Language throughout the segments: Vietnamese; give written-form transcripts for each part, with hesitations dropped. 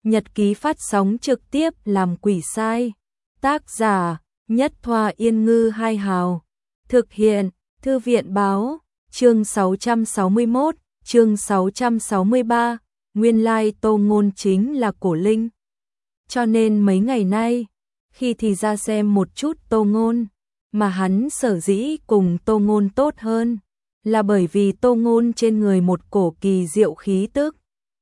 Nhật ký phát sóng trực tiếp làm quỷ sai. Tác giả Nhất Thoa Yên Ngư Hai Hào. Thực hiện Thư viện Báo. Chương 661, chương 663. Nguyên lai Tô Ngôn chính là Cổ Linh. Cho nên mấy ngày nay, khi thì ra xem một chút Tô Ngôn, mà hắn sở dĩ cùng Tô Ngôn tốt hơn, là bởi vì Tô Ngôn trên người một cổ kỳ diệu khí tức,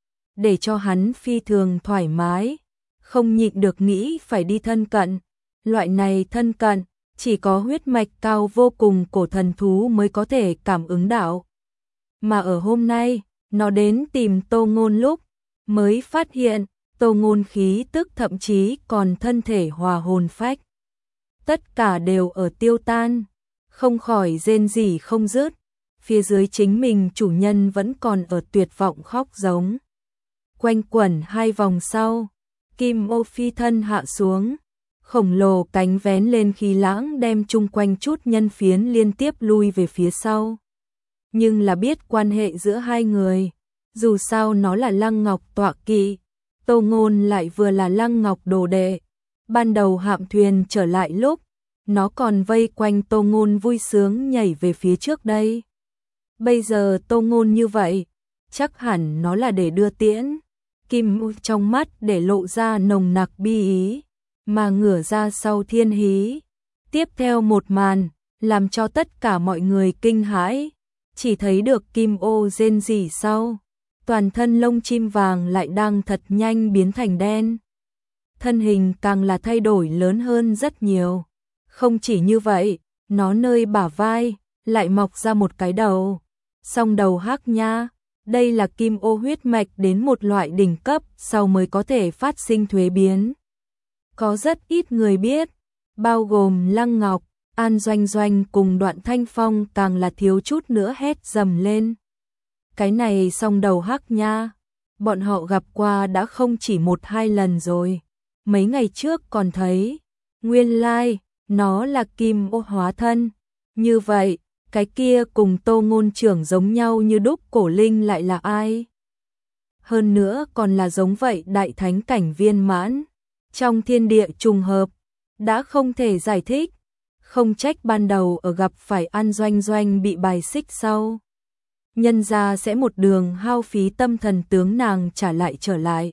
để cho hắn phi thường thoải mái, không nhịn được nghĩ phải đi thân cận. Loại này thân cận, chỉ có huyết mạch cao vô cùng cổ thần thú mới có thể cảm ứng đạo. Mà ở hôm nay, nó đến tìm Tô Ngôn lúc, mới phát hiện, Tô Ngôn khí tức thậm chí còn thân thể hòa hồn phách. Tất cả đều ở tiêu tan, không khỏi rên rỉ không dứt, phía dưới chính mình chủ nhân vẫn còn ở tuyệt vọng khóc giống. Quanh quẩn hai vòng sau, Kim Ô phi thân hạ xuống, khổng lồ cánh vén lên khí lãng đem chung quanh chút nhân phiến liên tiếp lui về phía sau. Nhưng là biết quan hệ giữa hai người, dù sao nó là Lăng Ngọc tọa kỵ, Tô Ngôn lại vừa là Lăng Ngọc đồ đệ. Ban đầu hạm thuyền trở lại lúc, nó còn vây quanh Tô Ngôn vui sướng nhảy về phía trước đây. Bây giờ Tô Ngôn như vậy, chắc hẳn nó là để đưa tiễn. Kim Ô trong mắt để lộ ra nồng nặc bi ý, mà ngửa ra sau thiên hí. Tiếp theo một màn, làm cho tất cả mọi người kinh hãi, chỉ thấy được Kim Ô rên rỉ sau, toàn thân lông chim vàng lại đang thật nhanh biến thành đen. Thân hình càng là thay đổi lớn hơn rất nhiều. Không chỉ như vậy, nó nơi bả vai lại mọc ra một cái đầu, song đầu hắc nha. Đây là Kim Ô huyết mạch đến một loại đỉnh cấp sau mới có thể phát sinh thuế biến. Có rất ít người biết, bao gồm Lăng Ngọc, An Doanh Doanh cùng Đoạn Thanh Phong càng là thiếu chút nữa hét dầm lên. Cái này song đầu hắc nha, bọn họ gặp qua đã không chỉ một hai lần rồi. Mấy ngày trước còn thấy, nguyên lai, nó là Kim Ô hóa thân. Như vậy, cái kia cùng Tô Ngôn trưởng giống nhau như đúc Cổ Linh lại là ai? Hơn nữa còn là giống vậy đại thánh cảnh viên mãn. Trong thiên địa trùng hợp, đã không thể giải thích. Không trách ban đầu ở gặp phải An Doanh Doanh bị bài xích sau. Nhân ra sẽ một đường hao phí tâm thần tướng nàng trả lại trở lại.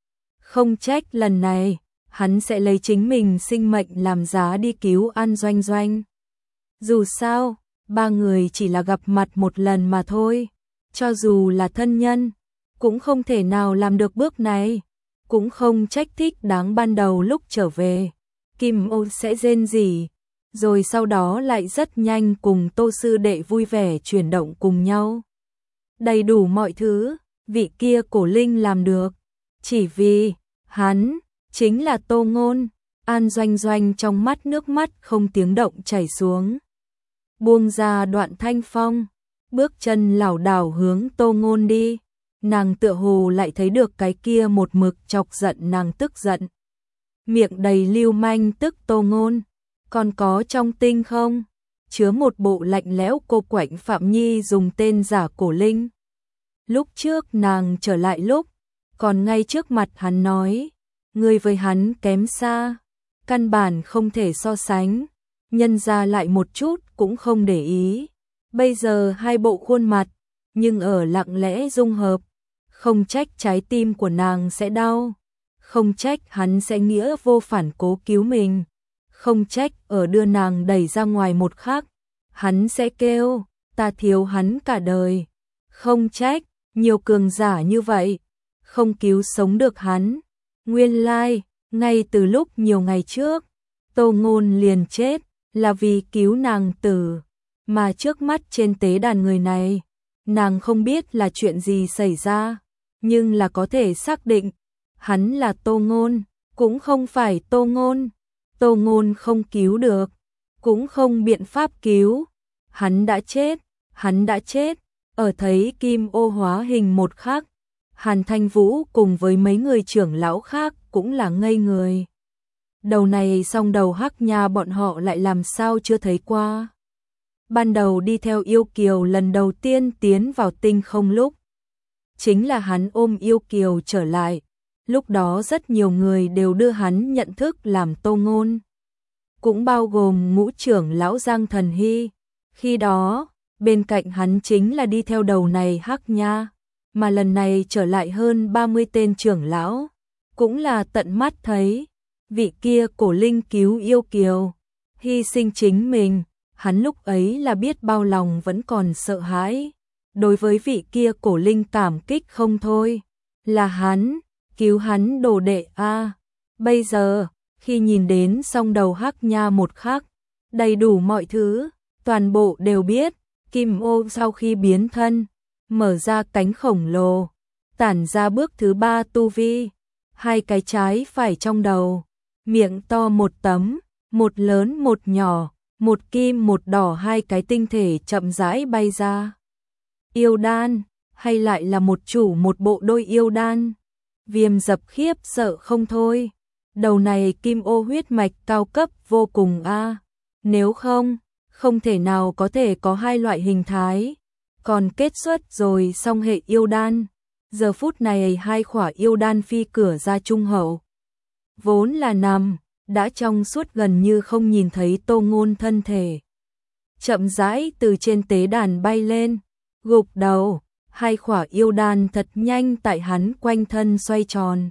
Không trách lần này, hắn sẽ lấy chính mình sinh mệnh làm giá đi cứu An Doanh Doanh. Dù sao, ba người chỉ là gặp mặt một lần mà thôi. Cho dù là thân nhân, cũng không thể nào làm được bước này. Cũng không trách thích đáng ban đầu lúc trở về, Kim Ô sẽ rên rỉ, rồi sau đó lại rất nhanh cùng Tô sư đệ vui vẻ chuyển động cùng nhau. Đầy đủ mọi thứ, vị kia Cổ Linh làm được, chỉ vì, hắn, chính là Tô Ngôn. An Doanh Doanh trong mắt nước mắt không tiếng động chảy xuống. Buông ra Đoạn Thanh Phong, bước chân lảo đảo hướng Tô Ngôn đi. Nàng tựa hồ lại thấy được cái kia một mực chọc giận nàng tức giận. Miệng đầy lưu manh tức Tô Ngôn. Còn có trong tinh không? Chứa một bộ lạnh lẽo cô quạnh Phạm Nhi dùng tên giả Cổ Linh. Lúc trước nàng trở lại lúc, còn ngay trước mặt hắn nói, người với hắn kém xa, căn bản không thể so sánh. Nhân ra lại một chút cũng không để ý. Bây giờ hai bộ khuôn mặt, nhưng ở lặng lẽ dung hợp. Không trách trái tim của nàng sẽ đau, không trách hắn sẽ nghĩa vô phản cố cứu mình, không trách ở đưa nàng đẩy ra ngoài một khắc, hắn sẽ kêu, ta thiếu hắn cả đời, không trách, nhiều cường giả như vậy, không cứu sống được hắn. Nguyên lai, ngay từ lúc nhiều ngày trước, Tô Ngôn liền chết, là vì cứu nàng tử, mà trước mắt trên tế đàn người này, nàng không biết là chuyện gì xảy ra. Nhưng là có thể xác định, hắn là Tô Ngôn, cũng không phải Tô Ngôn. Tô Ngôn không cứu được, cũng không biện pháp cứu. Hắn đã chết, hắn đã chết. Ở thấy Kim Ô hóa hình một khắc, Hàn Thanh Vũ cùng với mấy người trưởng lão khác cũng là ngây người. Đầu này song đầu hắc nha bọn họ lại làm sao chưa thấy qua. Ban đầu đi theo Yêu Kiều lần đầu tiên tiến vào tinh không lúc, chính là hắn ôm Yêu Kiều trở lại, Lúc đó rất nhiều người đều đưa hắn nhận thức làm Tô Ngôn, cũng bao gồm ngũ trưởng lão Giang Thần Hy. Khi đó, bên cạnh hắn chính là đi theo đầu này Hắc Nha, mà lần này trở lại hơn 30 tên trưởng lão, cũng là tận mắt thấy vị kia cổ linh cứu yêu kiều hy sinh chính mình, hắn lúc ấy là biết bao lòng vẫn còn sợ hãi. Đối với vị kia cổ linh cảm kích không thôi, là hắn cứu hắn đồ đệ a. Bây giờ, khi nhìn đến song đầu Hắc Nha một khắc, đầy đủ mọi thứ, toàn bộ đều biết, Kim Ô sau khi biến thân, mở ra cánh khổng lồ, tản ra bước thứ 3 tu vi, hai cái trái phải trong đầu, miệng to một tấm, một lớn một nhỏ, một kim một đỏ, hai cái tinh thể chậm rãi bay ra. Yêu đan, hay lại là một chủ một bộ đôi yêu đan? Viêm dập khiếp sợ không thôi. Đầu này Kim Ô huyết mạch cao cấp vô cùng a. Nếu không, không thể nào có thể có hai loại hình thái. Còn kết xuất rồi song hệ yêu đan. Giờ phút này hai khỏa yêu đan phi cửa ra trung hậu. Vốn là nằm, đã trong suốt gần như không nhìn thấy Tô Ngôn thân thể. Chậm rãi từ trên tế đàn bay lên, gục đầu, hai khỏa yêu đan thật nhanh tại hắn quanh thân xoay tròn.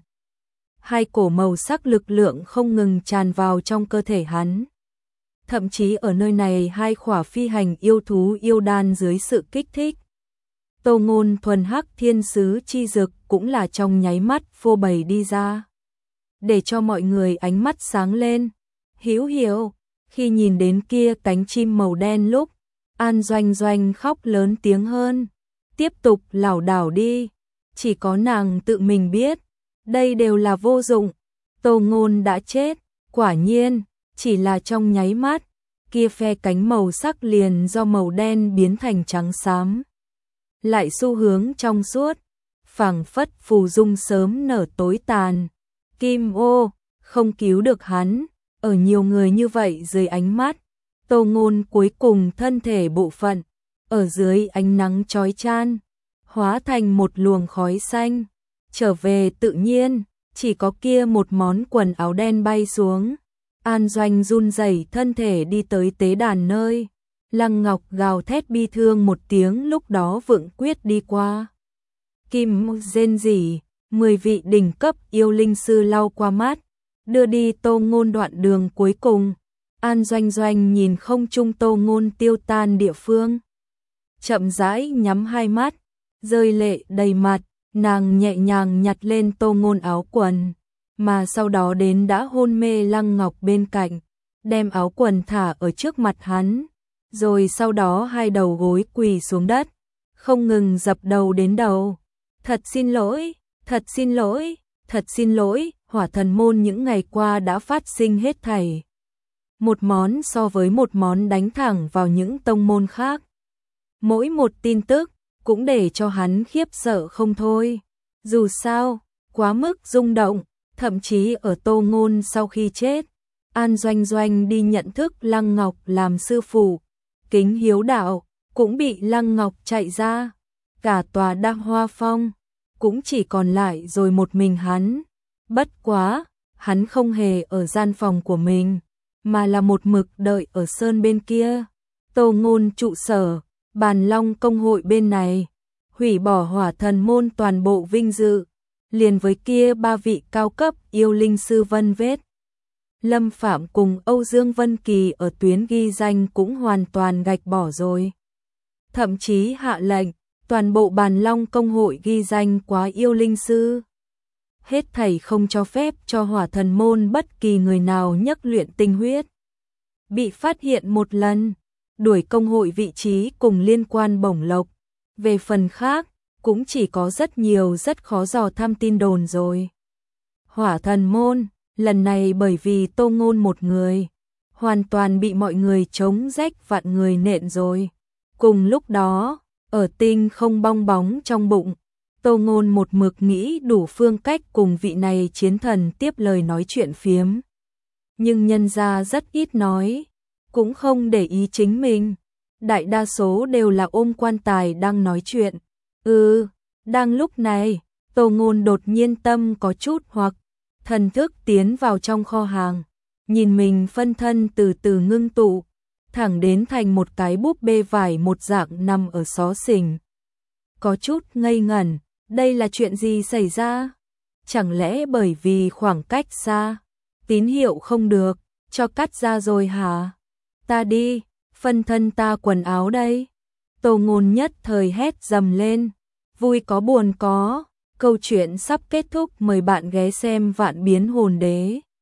Hai cổ màu sắc lực lượng không ngừng tràn vào trong cơ thể hắn. Thậm chí ở nơi này hai khỏa phi hành yêu thú yêu đan dưới sự kích thích. Tô Ngôn thuần hắc thiên sứ chi dực cũng là trong nháy mắt phô bày đi ra. Để cho mọi người ánh mắt sáng lên. Hiểu, khi nhìn đến kia cánh chim màu đen lúc, An Doanh Doanh khóc lớn tiếng hơn. Tiếp tục lảo đảo đi, chỉ có nàng tự mình biết, đây đều là vô dụng. Tô Ngôn đã chết, quả nhiên, chỉ là trong nháy mắt, kia phe cánh màu sắc liền do màu đen biến thành trắng xám. Lại xu hướng trong suốt, phảng phất phù dung sớm nở tối tàn. Kim Ô, không cứu được hắn, ở nhiều người như vậy dưới ánh mắt, Tô Ngôn cuối cùng thân thể bộ phận, ở dưới ánh nắng chói chan, hóa thành một luồng khói xanh, trở về tự nhiên, chỉ có kia một món quần áo đen bay xuống. An Doanh run rẩy thân thể đi tới tế đàn nơi, Lăng Ngọc gào thét bi thương một tiếng, lúc đó vượng quyết đi qua. Kim rên rỉ, 10 vị đỉnh cấp yêu linh sư lau qua mắt, đưa đi Tô Ngôn đoạn đường cuối cùng. An Doanh Doanh nhìn không trung Tô Ngôn tiêu tan địa phương, chậm rãi nhắm hai mắt, rơi lệ đầy mặt, nàng nhẹ nhàng nhặt lên Tô Ngôn áo quần, mà sau đó đến đã hôn mê Lăng Ngọc bên cạnh, đem áo quần thả ở trước mặt hắn, rồi sau đó hai đầu gối quỳ xuống đất, không ngừng dập đầu đến đầu. Thật xin lỗi, thật xin lỗi, thật xin lỗi, Hỏa Thần môn những ngày qua đã phát sinh hết thảy. Một món so với một món đánh thẳng vào những tông môn khác. Mỗi một tin tức cũng để cho hắn khiếp sợ không thôi. Dù sao, quá mức rung động, thậm chí ở Tô Ngôn sau khi chết, An Doanh Doanh đi nhận thức Lăng Ngọc làm sư phụ, kính hiếu đạo, cũng bị Lăng Ngọc chạy ra. Cả tòa Đăng Hoa Phong cũng chỉ còn lại rồi một mình hắn. Bất quá, hắn không hề ở gian phòng của mình, mà là một mực đợi ở sơn bên kia. Tô Ngôn trụ sở, Bàn Long công hội bên này, hủy bỏ Hỏa Thần môn toàn bộ vinh dự, liền với kia ba vị cao cấp yêu linh sư Vân Vết, Lâm Phạm cùng Âu Dương Vân Kỳ ở tuyến ghi danh cũng hoàn toàn gạch bỏ rồi. Thậm chí hạ lệnh, toàn bộ Bàn Long công hội ghi danh quá yêu linh sư. Hết thảy không cho phép cho Hỏa Thần môn bất kỳ người nào nhắc luyện tinh huyết. Bị phát hiện một lần, đuổi công hội vị trí cùng liên quan bổng lộc. Về phần khác, cũng chỉ có rất nhiều rất khó dò thăm tin đồn rồi. Hỏa Thần môn, lần này bởi vì Tô Ngôn một người, hoàn toàn bị mọi người chống rách vạn người nện rồi. Cùng lúc đó, ở tinh không bong bóng trong bụng, Tô Ngôn một mực nghĩ đủ phương cách cùng vị này chiến thần tiếp lời nói chuyện phiếm. Nhưng nhân ra rất ít nói, cũng không để ý chính mình. Đại đa số đều là ôm quan tài đang nói chuyện. Đang lúc này, Tô Ngôn đột nhiên tâm có chút hoặc, thần thức tiến vào trong kho hàng, nhìn mình phân thân từ từ ngưng tụ, thẳng đến thành một cái búp bê vải một dạng nằm ở xó xỉnh. Có chút ngây ngẩn, đây là chuyện gì xảy ra? Chẳng lẽ bởi vì khoảng cách xa, tín hiệu không được, cho cắt ra rồi hả? Ta đi, phân thân ta quần áo đây. Tô Ngôn nhất thời hét dầm lên, vui có buồn có, câu chuyện sắp kết thúc, mời bạn ghé xem Vạn Biến Hồn Đế.